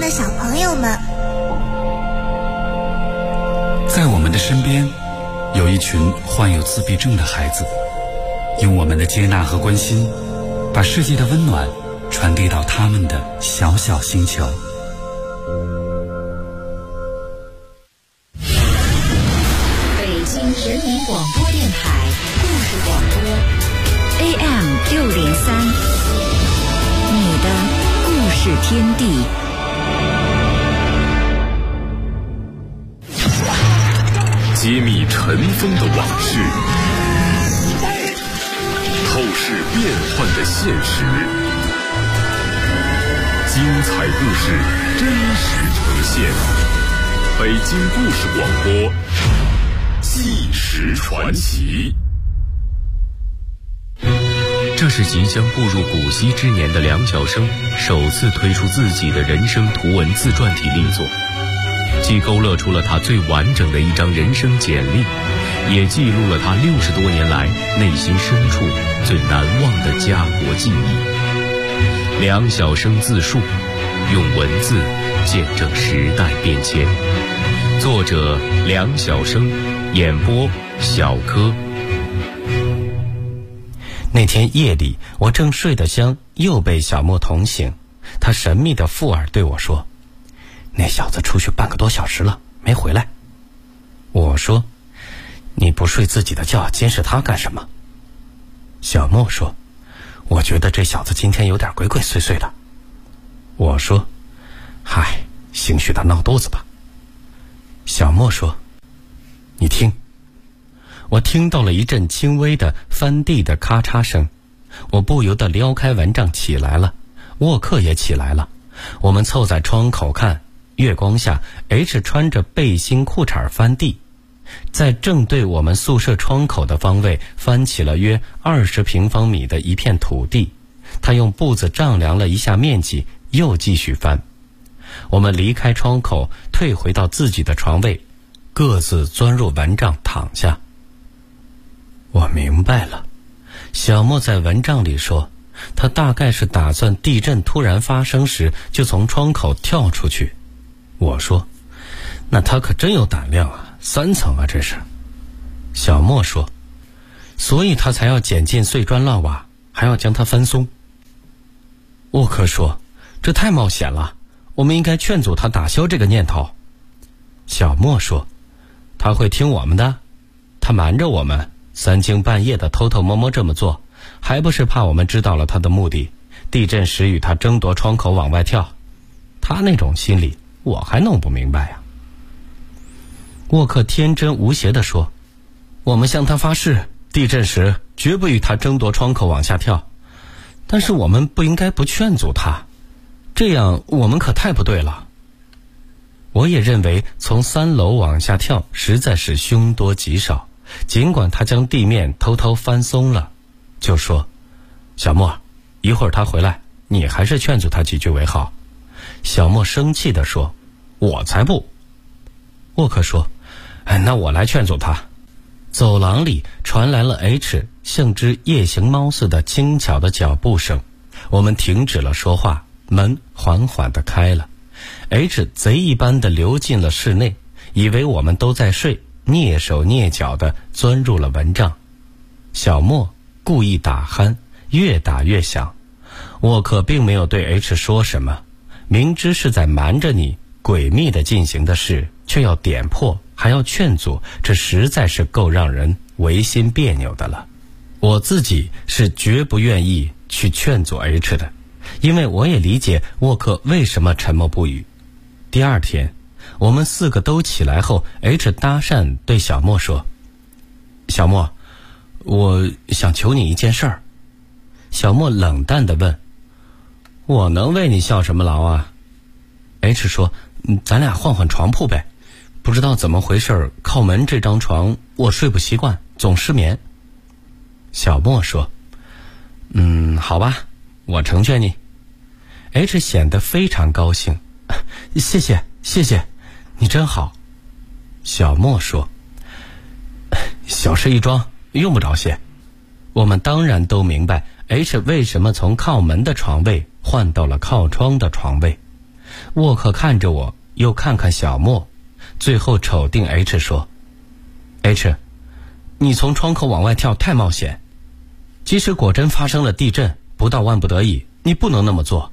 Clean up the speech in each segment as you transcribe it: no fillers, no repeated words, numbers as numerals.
的小朋友们。 在我们的身边，有一群患有自闭症的孩子，用我们的接纳和关心，把世界的温暖传递到他们的小小星球。 北京人民广播电台故事广播 AM603，你的故事天地。 揭秘尘封的往事，透视变幻的现实，精彩故事真实呈现。北京故事广播，纪实传奇。 这是即将步入古稀之年的梁晓声首次推出自己的人生图文自传体力作，既勾勒出了他最完整的一张人生简历，也记录了他60多年来内心深处最难忘的家国记忆。梁晓声自述，用文字见证时代变迁。作者梁晓声，演播小柯。 那天夜里，我正睡得香，又被小莫捅醒。他神秘的附耳对我说：“那小子出去半个多小时了，没回来。”我说：“你不睡自己的觉，监视他干什么？”小莫说：“我觉得这小子今天有点鬼鬼祟祟的。”我说：“嗨，兴许他闹肚子吧。”小莫说：“你听。”我听到了一阵轻微的翻地的咔嚓声，我不由得撩开蚊帐起来了，沃克也起来了。我们凑在窗口看，月光下 H 穿着背心裤衩翻地，在正对我们宿舍窗口的方位翻起了约20平方米的一片土地。他用步子丈量了一下面积，又继续翻。我们离开窗口，退回到自己的床位，各自钻入蚊帐躺下。我明白了，小莫在蚊帐里说，他大概是打算地震突然发生时就从窗口跳出去。我说：“那他可真有胆量啊，3层啊这是。”小莫说：“所以他才要捡进碎砖烂瓦，还要将它翻松。”沃克说：“这太冒险了，我们应该劝阻他打消这个念头。”小莫说：“他会听我们的，他瞒着我们，3更半夜的偷偷摸摸这么做，还不是怕我们知道了他的目的，地震时与他争夺窗口往外跳。他那种心理我还弄不明白呀。”沃克天真无邪地说：“我们向他发誓，地震时绝不与他争夺窗口往下跳，但是我们不应该不劝阻他，这样我们可太不对了。”我也认为从3楼往下跳实在是凶多吉少，尽管他将地面偷偷翻松了，就说：“小莫，一会儿他回来，你还是劝阻他几句为好。”小莫生气地说：“我才不。”沃克说：“那我来劝阻他。”走廊里传来了 H 像只夜行猫似的轻巧的脚步声，我们停止了说话，门缓缓地开了。H 贼一般地溜进了室内，以为我们都在睡，蹑手蹑脚地钻入了蚊帐。小莫故意打鼾，越打越响。沃克并没有对 H 说什么，明知是在瞒着你诡秘地进行的事，却要点破，还要劝阻，这实在是够让人违心别扭的了。我自己是绝不愿意去劝阻 H 的，因为我也理解沃克为什么沉默不语。第2天，我们4个都起来后， H 搭讪对小莫说：“小莫，我想求你一件事儿。”小莫冷淡地问：“我能为你效什么劳啊？” H 说：“咱俩换换床铺呗，不知道怎么回事，靠门这张床我睡不习惯，总失眠。”小莫说：“好吧，我成全你。” H 显得非常高兴：“谢谢，谢谢，你真好。”小莫说：“小事一桩，用不着谢。”我们当然都明白 H 为什么从靠门的床位换到了靠窗的床位。 沃克看着我，又看看小莫，最后瞅定 H 说 ：“H， 你从窗口往外跳太冒险。即使果真发生了地震，不到万不得已，你不能那么做。”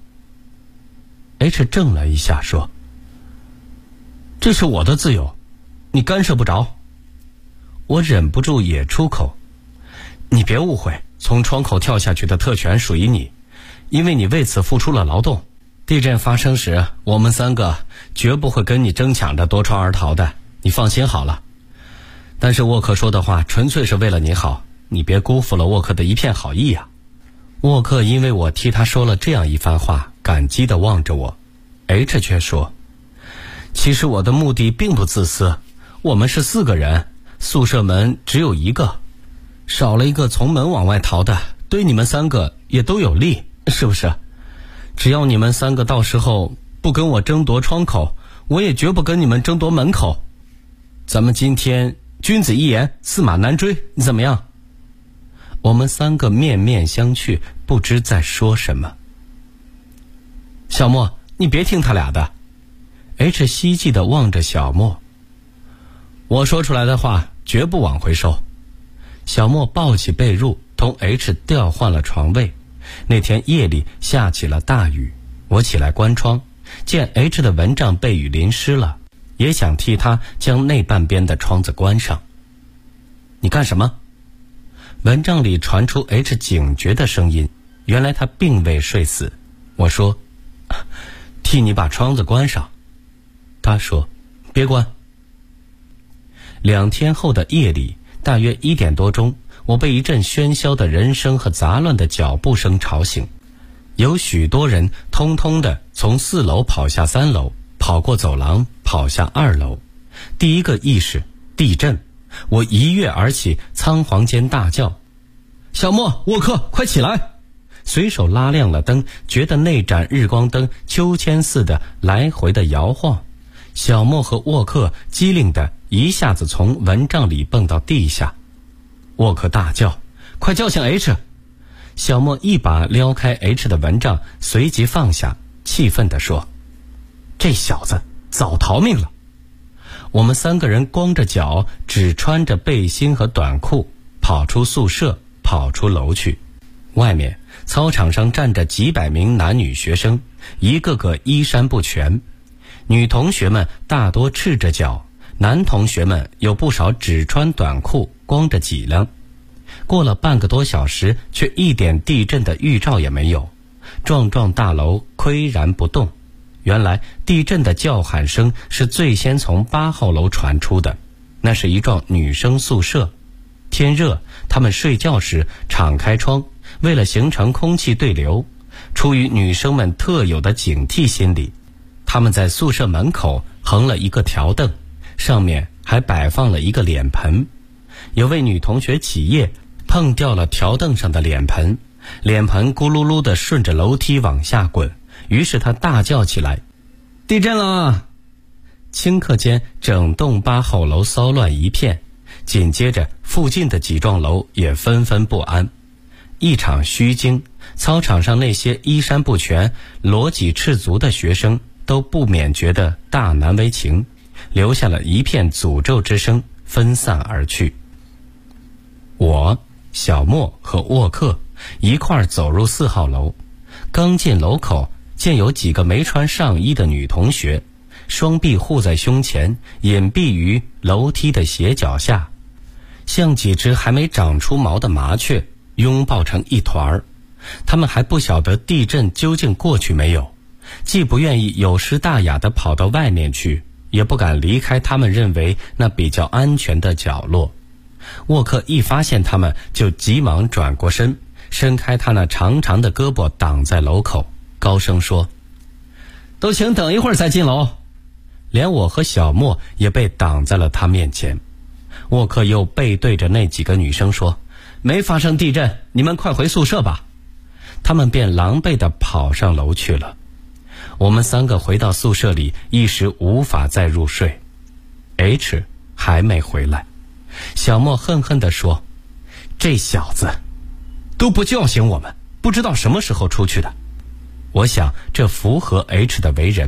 H 怔了一下说：“这是我的自由，你干涉不着。”我忍不住也出口：“你别误会，从窗口跳下去的特权属于你，因为你为此付出了劳动。地震发生时，我们3个绝不会跟你争抢着夺窗而逃的，你放心好了。但是沃克说的话纯粹是为了你好，你别辜负了沃克的一片好意啊。”沃克因为我替他说了这样一番话，感激地望着我。H 却说：“其实我的目的并不自私，我们是4个人，宿舍门只有1个，少了一个从门往外逃的，对你们3个也都有利，是不是？只要你们3个到时候不跟我争夺窗口，我也绝不跟你们争夺门口。咱们今天君子一言，驷马难追，怎么样？”我们3个面面相觑，不知在说什么。小莫，你别听他俩的。H 希冀地望着小莫。我说出来的话绝不往回收。小莫抱起被褥，同 H 调换了床位。那天夜里下起了大雨，我起来关窗，见 H 的蚊帐被雨淋湿了，也想替他将那半边的窗子关上。你干什么？蚊帐里传出 H 警觉的声音，原来他并未睡死。我说：“替你把窗子关上。”他说：“别关。”2天后的夜里，大约1点多钟，我被一阵喧嚣的人声和杂乱的脚步声吵醒。有许多人通通的从4楼跑下3楼，跑过走廊，跑下2楼。第一个意识，地震。我一跃而起，仓皇间大叫：“小莫，沃克，快起来！”随手拉亮了灯，觉得那盏日光灯秋千似的来回的摇晃。小莫和沃克机灵的一下子从蚊帐里蹦到地下。沃克大叫：“快叫醒 H！” 小莫一把撩开 H 的蚊帐，随即放下，气愤地说：“这小子早逃命了。”我们3个人光着脚，只穿着背心和短裤，跑出宿舍，跑出楼去。外面操场上站着几百名男女学生，一个个衣衫不全。女同学们大多赤着脚，男同学们有不少只穿短裤，光着脊梁。过了半个多小时，却一点地震的预兆也没有。幢幢大楼岿然不动。原来地震的叫喊声是最先从8号楼传出的，那是一幢女生宿舍。天热，她们睡觉时敞开窗，为了形成空气对流。出于女生们特有的警惕心理，她们在宿舍门口横了一个条凳，上面还摆放了一个脸盆。有位女同学起夜，碰掉了条凳上的脸盆，脸盆咕噜噜地顺着楼梯往下滚。于是他大叫起来：“地震了！”顷刻间，整栋8号楼骚乱一片，紧接着附近的几幢楼也纷纷不安。一场虚惊，操场上那些衣衫不全、裸体赤足的学生都不免觉得大难为情，留下了一片诅咒之声，分散而去。我、小莫和沃克一块儿走入4号楼，刚进楼口，见有几个没穿上衣的女同学，双臂护在胸前，隐蔽于楼梯的斜角下，像几只还没长出毛的麻雀，拥抱成一团儿。他们还不晓得地震究竟过去没有，既不愿意有失大雅地跑到外面去，也不敢离开他们认为那比较安全的角落。沃克一发现他们，就急忙转过身，伸开他那长长的胳膊挡在楼口，高声说：“都请等一会儿再进楼。”连我和小莫也被挡在了他面前。沃克又背对着那几个女生说：“没发生地震，你们快回宿舍吧。”他们便狼狈地跑上楼去了。我们3个回到宿舍里，一时无法再入睡。H 还没回来。小莫恨恨地说：“这小子都不叫醒我们，不知道什么时候出去的。”我想这符合 H 的为人，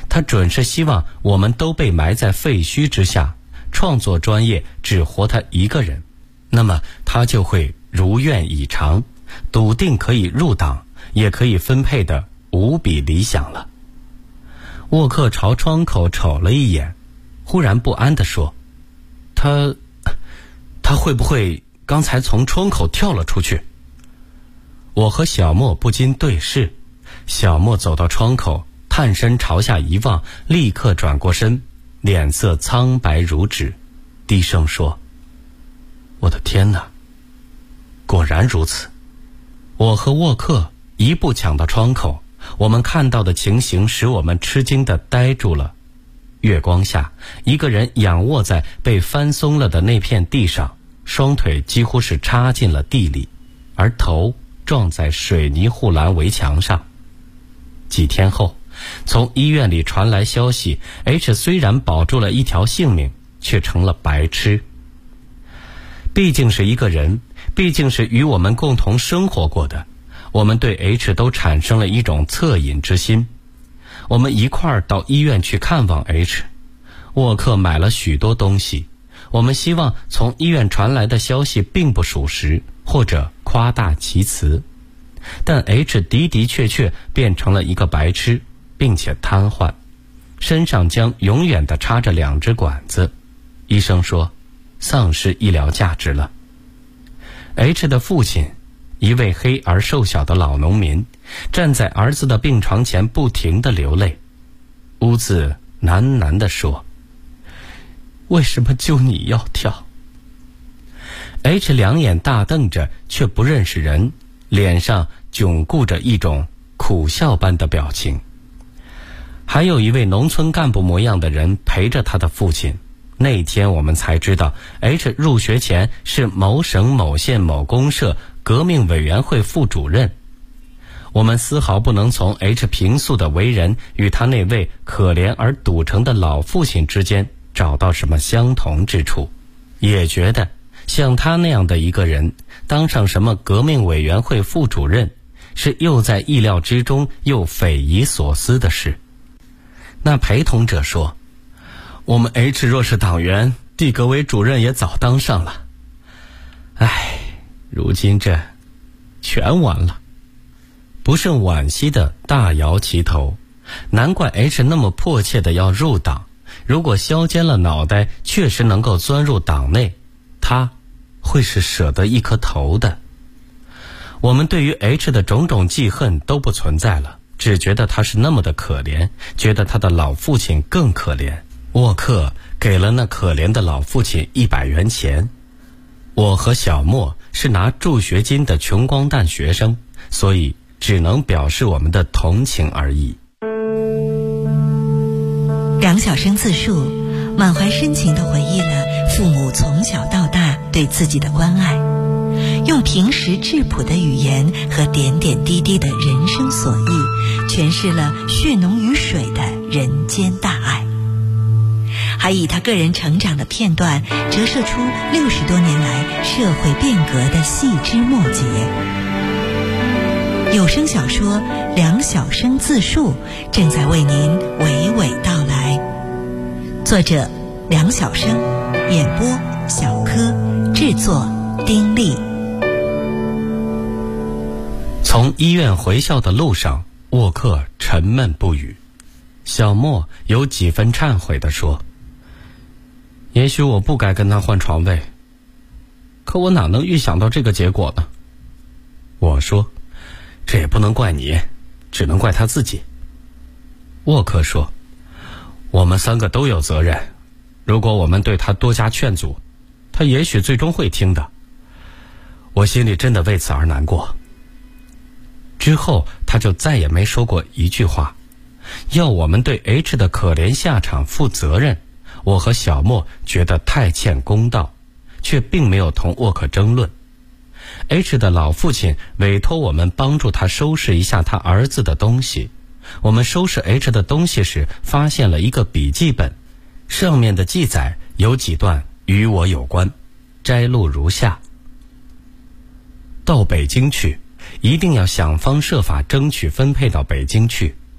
他准是希望我们都被埋在废墟之下，创作专业只活他一个人，那么他就会如愿以偿，笃定可以入党，也可以分配的无比理想了。沃克朝窗口瞅了一眼，忽然不安地说：他会不会刚才从窗口跳了出去？我和小莫不禁对视，小莫走到窗口，探身朝下一望，立刻转过身，脸色苍白如纸，低声说：我的天哪！果然如此。我和沃克一步抢到窗口，我们看到的情形使我们吃惊地呆住了。月光下，一个人仰卧在被翻松了的那片地上，双腿几乎是插进了地里，而头撞在水泥护栏围墙上。几天后，从医院里传来消息， H 虽然保住了一条性命，却成了白痴。毕竟是一个人，毕竟是与我们共同生活过的，我们对 H 都产生了一种恻隐之心。我们一块儿到医院去看望 H。 沃克买了许多东西，我们希望从医院传来的消息并不属实，或者夸大其词。但 H 的的确确变成了一个白痴，并且瘫痪，身上将永远地插着2只管子，医生说丧失医疗价值了。 H 的父亲，一位黑而瘦小的老农民，站在儿子的病床前不停地流泪，屋子喃喃地说：为什么就你要跳？ H 两眼大瞪着，却不认识人，脸上窘固着一种苦笑般的表情。还有一位农村干部模样的人陪着他的父亲。那天我们才知道 H 入学前是某省某县某公社革命委员会副主任。我们丝毫不能从 H 平素的为人与他那位可怜而笃诚的老父亲之间找到什么相同之处，也觉得像他那样的一个人当上什么革命委员会副主任，是又在意料之中又匪夷所思的事。那陪同者说：我们 H 若是党员，地革委主任也早当上了。唉，如今这全完了。不胜惋惜的大摇其头，难怪 H 那么迫切的要入党。如果削尖了脑袋确实能够钻入党内，他会是舍得一颗头的。我们对于 H 的种种记恨都不存在了，只觉得他是那么的可怜，觉得他的老父亲更可怜。沃克给了那可怜的老父亲100元钱。我和小莫是拿助学金的穷光蛋学生，所以只能表示我们的同情而已。 梁晓声自述，满怀深情地回忆了父母从小到大对自己的关爱，用平实质朴的语言和点点滴滴的人生所忆，诠释了血浓于水的人间大爱，还以他个人成长的片段折射出60多年来社会变革的细枝末节。有声小说《梁晓声自述》正在为您娓娓道来，作者梁晓声，演播小柯，制作丁力。 从医院回校的路上，沃克沉闷不语。小莫有几分忏悔地说：也许我不该跟他换床位，可我哪能预想到这个结果呢？我说：这也不能怪你，只能怪他自己。沃克说：我们3个都有责任，如果我们对他多加劝阻，他也许最终会听的。我心里真的为此而难过。之后他就再也没说过一句话，要我们对 H 的可怜下场负责任。我和小莫觉得太欠公道，却并没有同沃克争论。H 的老父亲委托我们帮助他收拾一下他儿子的东西。我们收拾 H 的东西时，发现了一个笔记本，上面的记载有几段与我有关，摘录如下：到北京去，一定要想方设法争取分配到北京去。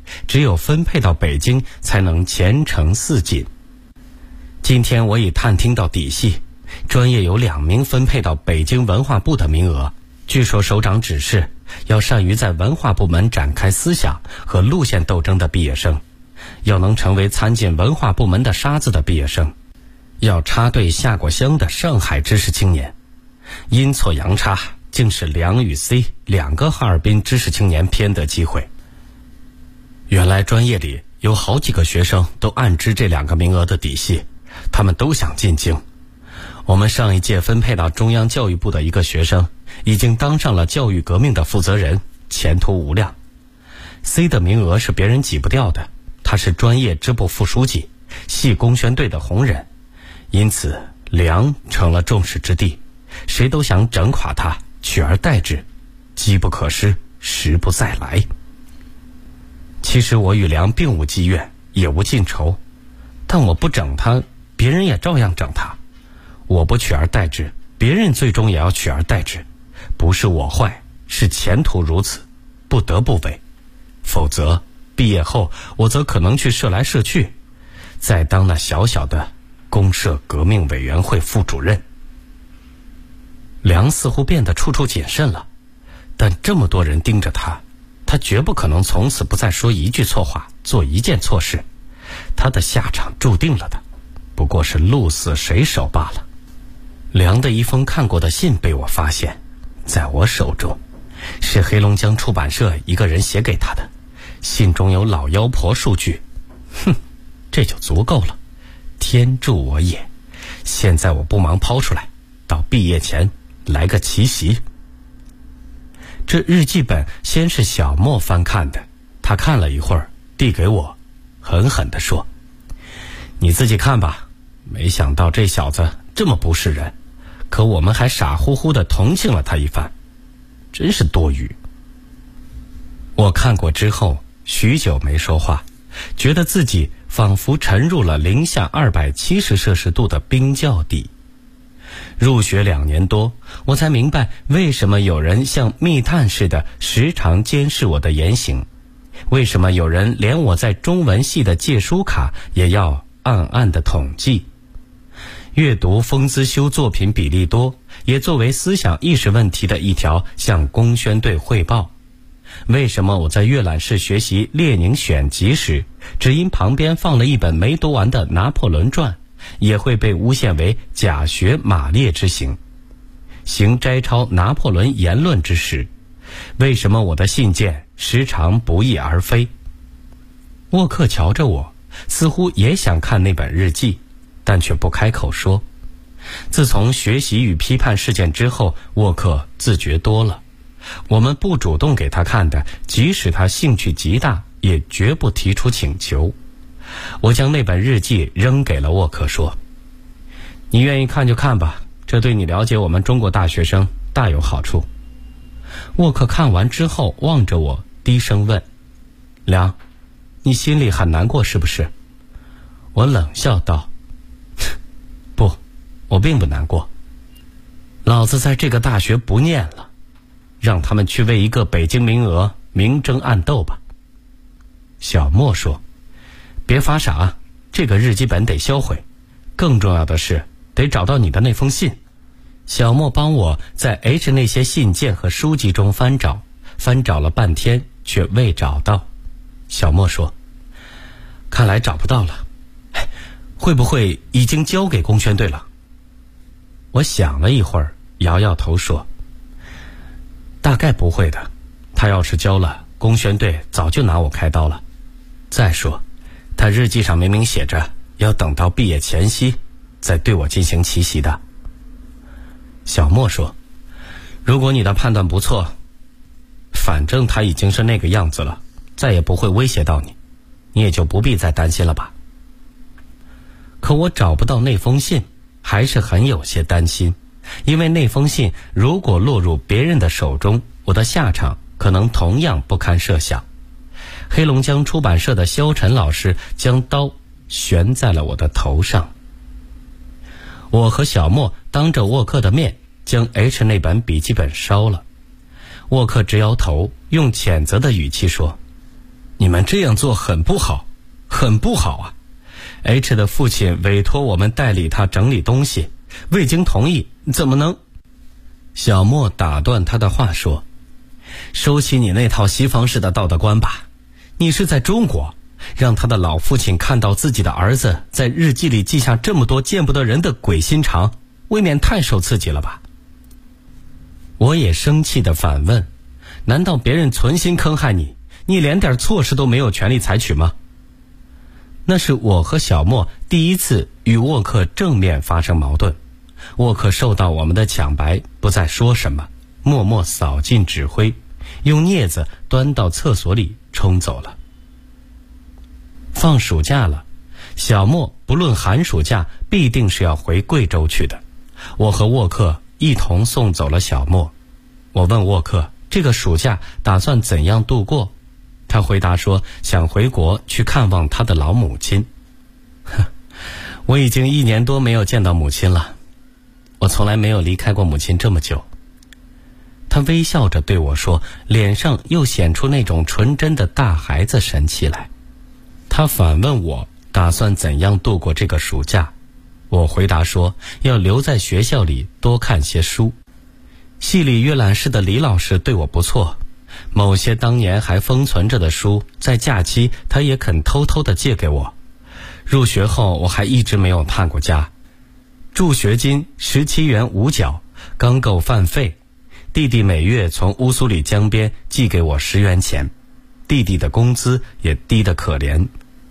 只有分配到北京才能前程似锦。今天我已探听到底细，专业有2名分配到北京文化部的名额。据说首长指示，要善于在文化部门展开思想和路线斗争的毕业生，要能成为参进文化部门的沙子的毕业生，要插队下过乡的上海知识青年。阴错阳差，竟是梁与 C 2个哈尔滨知识青年偏得机会。原来专业里有好几个学生都暗知这2个名额的底细，他们都想进京。我们上一届分配到中央教育部的一个学生，已经当上了教育革命的负责人，前途无量。C 的名额是别人挤不掉的，他是专业支部副书记，系工宣队的红人，因此梁成了众矢之的，谁都想整垮他，取而代之，机不可失，时不再来。其实我与梁并无积怨，也无尽仇，但我不整他，别人也照样整他。我不取而代之，别人最终也要取而代之。不是我坏，是前途如此，不得不为。否则毕业后我则可能去社来社去，再当那小小的公社革命委员会副主任。梁似乎变得处处谨慎了，但这么多人盯着他，他绝不可能从此不再说一句错话，做一件错事。他的下场注定了的，不过是鹿死谁手罢了。梁的一封看过的信被我发现，在我手中，是黑龙江出版社一个人写给他的，信中有老妖婆数句。这就足够了，天助我也。现在我不忙抛出来，到毕业前来个奇袭。这日记本先是小莫翻看的，他看了一会儿，递给我，狠狠地说：“你自己看吧。”没想到这小子这么不是人，可我们还傻乎乎地同情了他一番，真是多余。我看过之后许久没说话，觉得自己仿佛沉入了零下270摄氏度的冰窖底。入学2年多，我才明白为什么有人像密探似的时常监视我的言行，为什么有人连我在中文系的借书卡也要暗暗的统计。阅读封资修作品比例多，也作为思想意识问题的一条向工宣队汇报。为什么我在阅览室学习列宁选集时，只因旁边放了一本没读完的拿破仑传，也会被诬陷为假学马列之行，行摘抄拿破仑言论之时？为什么我的信件时常不翼而飞？沃克瞧着我，似乎也想看那本日记，但却不开口说。自从学习与批判事件之后，沃克自觉多了。我们不主动给他看的，即使他兴趣极大，也绝不提出请求。我将那本日记扔给了沃克，说：“你愿意看就看吧，这对你了解我们中国大学生大有好处。”沃克看完之后望着我，低声问：“梁，你心里很难过是不是？”我冷笑道：“不，我并不难过。老子在这个大学不念了，让他们去为一个北京名额明争暗斗吧。”小莫说：“别发傻，这个日记本得销毁，更重要的是得找到你的那封信。”小莫帮我在 H 那些信件和书籍中翻找了半天，却未找到。小莫说：“看来找不到了，会不会已经交给工宣队了？”我想了一会儿，摇摇头说：“大概不会的，他要是交了，工宣队早就拿我开刀了。再说，他日记上明明写着要等到毕业前夕再对我进行奇袭的。”小莫说：“如果你的判断不错，反正他已经是那个样子了，再也不会威胁到你，你也就不必再担心了吧。”可我找不到那封信，还是很有些担心，因为那封信如果落入别人的手中，我的下场可能同样不堪设想。黑龙江出版社的肖晨老师将刀悬在了我的头上。我和小莫当着沃克的面将 H 那本笔记本烧了。沃克直摇头，用谴责的语气说：“ 你们这样做很不好，很不好啊。H 的父亲委托我们代理他整理东西，未经同意，怎么能……小莫打断他的话说，收起你那套西方式的道德观吧，你是在中国，让他的老父亲看到自己的儿子在日记里记下这么多见不得人的鬼心肠，未免太受刺激了吧。我也生气地反问，难道别人存心坑害你，你连点措施都没有权利采取吗？那是我和小莫第一次与沃克正面发生矛盾，沃克受到我们的抢白，不再说什么，默默扫尽纸灰，用镊子端到厕所里冲走了。放暑假了，小莫不论寒暑假必定是要回贵州去的，我和沃克一同送走了小莫。我问沃克这个暑假打算怎样度过，他回答说想回国去看望他的老母亲。我已经1年多没有见到母亲了，我从来没有离开过母亲这么久。他微笑着对我说，脸上又显出那种纯真的大孩子神气来。他反问我打算怎样度过这个暑假，我回答说要留在学校里多看些书。系里阅览室的李老师对我不错，某些当年还封存着的书，在假期他也肯偷偷地借给我。入学后我还一直没有探过家，助学金17元5角，刚够饭费。弟弟每月从乌苏里江边寄给我10元钱，弟弟的工资也低得可怜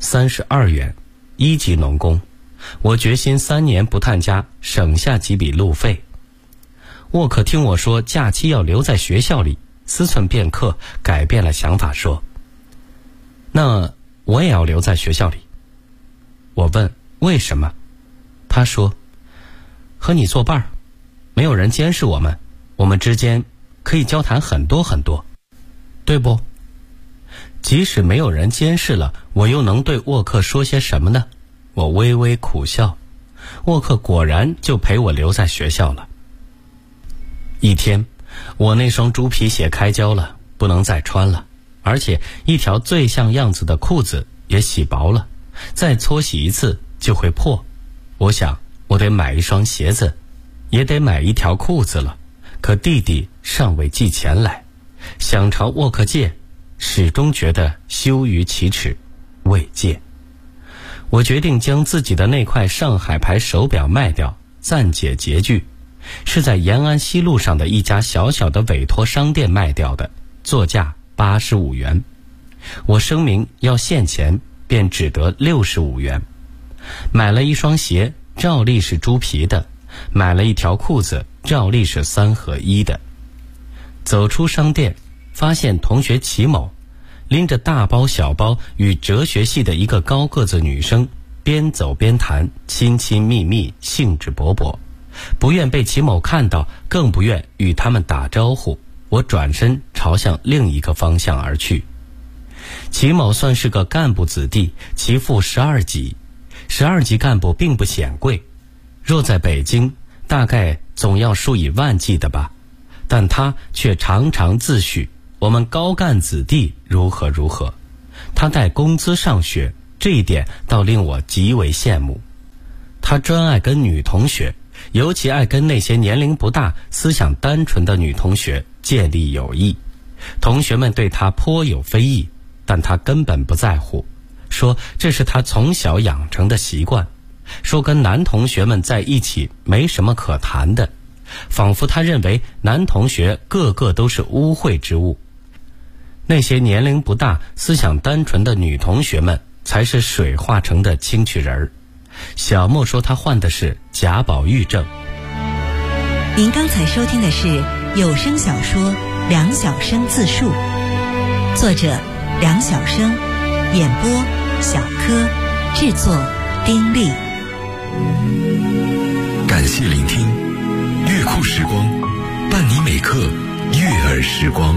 ，32元，1级农工。我决心3年不探家，省下几笔路费。沃克听我说假期要留在学校里，思忖片刻，改变了想法说，那我也要留在学校里。我问为什么，他说和你作伴，没有人监视我们，我们之间可以交谈很多很多，对不？即使没有人监视了，我又能对沃克说些什么呢？我微微苦笑。沃克果然就陪我留在学校了。一天，我那双猪皮鞋开胶了，不能再穿了，而且一条最像样子的裤子也洗薄了，再搓洗一次就会破。我想我得买一双鞋子，也得买一条裤子了，可弟弟尚未寄钱来，想朝沃克借，始终觉得羞于启齿，未借。我决定将自己的那块上海牌手表卖掉，暂解拮据，是在延安西路上的一家小小的委托商店卖掉的，作价85元。我声明要现钱，便只得65元。买了一双鞋，照例是猪皮的，买了一条裤子，照例是3合1的。走出商店，发现同学齐某拎着大包小包，与哲学系的一个高个子女生边走边谈，亲亲密密，兴致勃勃。不愿被齐某看到，更不愿与他们打招呼，我转身朝向另一个方向而去。齐某算是个干部子弟，其父12级，12级干部并不显贵，若在北京大概总要数以万计的吧，但他却常常自诩我们高干子弟如何如何。他带工资上学，这一点倒令我极为羡慕。他专爱跟女同学，尤其爱跟那些年龄不大、思想单纯的女同学建立友谊。同学们对他颇有非议，但他根本不在乎，说这是他从小养成的习惯，说跟男同学们在一起没什么可谈的，仿佛他认为男同学个个都是污秽之物，那些年龄不大、思想单纯的女同学们才是水化成的清曲人儿。小莫说他患的是贾宝玉症。 您刚才收听的是有声小说《梁晓声自述》，作者梁晓声，演播小柯，制作丁力。 感谢聆听，乐库时光，伴你每刻悦耳时光。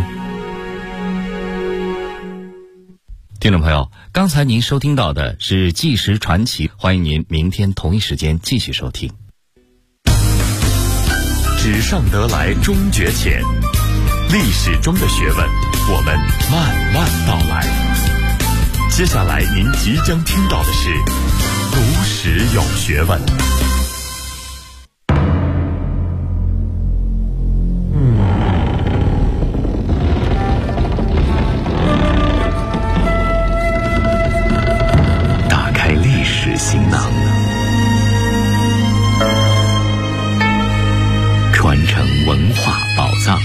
听众朋友，刚才您收听到的是《纪实传奇》，欢迎您明天同一时间继续收听。 纸上得来终觉浅，历史中的学问，我们慢慢道来。 接下来您即将听到的是读史有学问。 打开历史行囊，传承文化宝藏。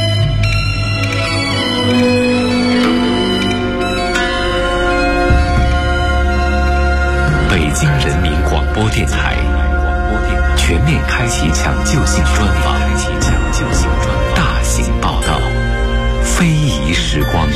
北京人民广播电台全面开启抢救性专访，大型报道，非遗时光。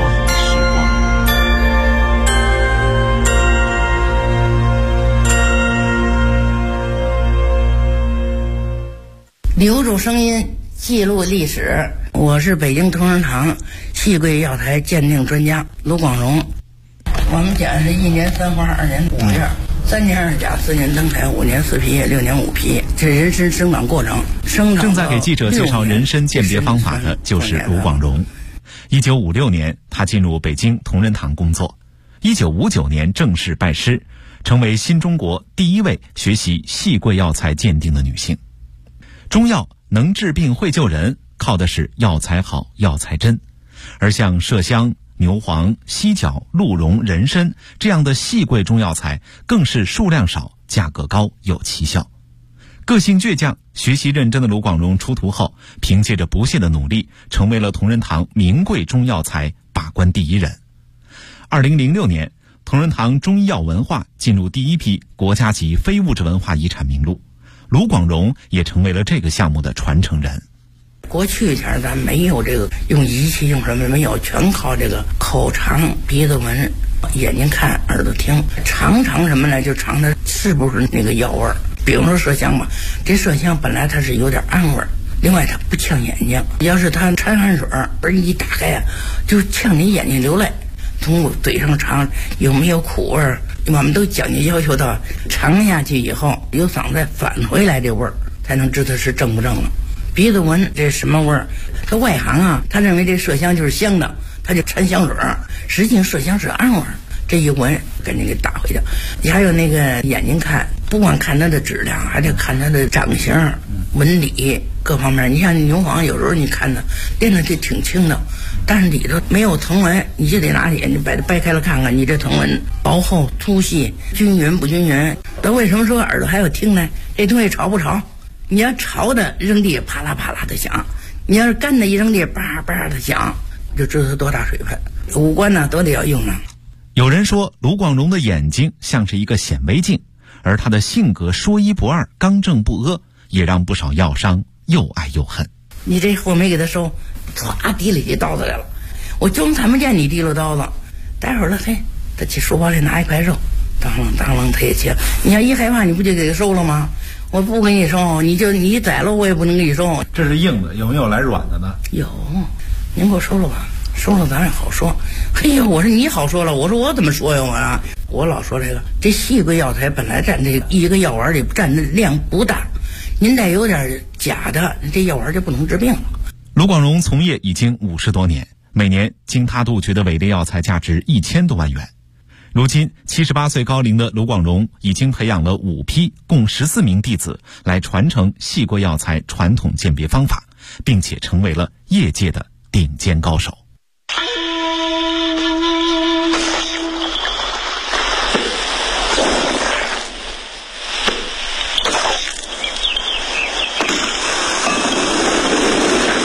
留住声音，记录历史。我是北京同仁堂戏柜药材鉴定专家卢广荣。我们讲是1年3花2年5叶，3年2甲4年登台5年4批6年5批，这人参生长过程。 正在给记者介绍人参鉴别方法的就是卢广荣。1956年，他进入北京同仁堂工作。1959年正式拜师，成为新中国第一位学习戏柜药材鉴定的女性。中药能治病会救人，靠的是药材好、药材真。而像麝香、牛黄、犀角、鹿茸、人参这样的细贵中药材，更是数量少、价格高、有奇效。个性倔强、学习认真的卢广荣出徒后，凭借着不懈的努力，成为了同仁堂名贵中药材把关第一人。2006年，同仁堂中医药文化进入第一批国家级非物质文化遗产名录，卢广荣也成为了这个项目的传承人。 过去前咱没有这个用仪器用什么没有，全靠这个口尝、鼻子闻、眼睛看、耳朵听，尝什么呢？就尝它是不是那个药味儿。比如说麝香吧，这麝香本来它是有点氨味儿，另外它不呛眼睛，要是它掺汗水而一打开啊，就呛你眼睛流泪。从嘴上尝有没有苦味儿，我们都讲究要求到尝下去以后有嗓子再返回来这味儿，才能知道是正不正了。鼻子闻这什么味儿？他外行啊，他认为这麝香就是香的，他就掺香水，实际上麝香是氨味儿。这一闻赶紧给打回去。还有那个眼睛看，不光看它的质量，还得看它的长相、纹理各方面。你像牛黄，有时候你看它练的就挺轻的，但是里头没有藤纹，你就得拿眼睛把它掰开了看看，你这藤纹薄厚、粗细、均匀不均匀。那为什么说耳朵还要听呢？这东西潮不潮？你要潮的扔地啪啦啪啦的响，你要是干的一扔地叭叭的响，就知道它多大水分。五官呢都得要用啊。 有人说卢广荣的眼睛像是一个显微镜，而他的性格说一不二、刚正不阿，也让不少药商又爱又恨。 你这货没给他收，唰提里起刀子来了，我就看不见你提了刀子。待会儿了，嘿，他去书包里拿一块肉，当啷他也切。你要一害怕，你不就给他收了吗？我不给你收，你宰了我也不能给你收。 这是硬的，有没有来软的呢？ 有，您给我收了吧，收了咱也好说。嘿呀，我说你好说了，我说我怎么说呀我老说这细贵药材本来占这一个药丸里占的量不大，您再有点假的，这药丸就不能治病了。 卢广荣从业已经50多年，每年经他杜绝的伪劣药材价值1000多万元。如今78岁高龄的卢广荣已经培养了5批共14名弟子来传承细贵药材传统鉴别方法，并且成为了业界的顶尖高手。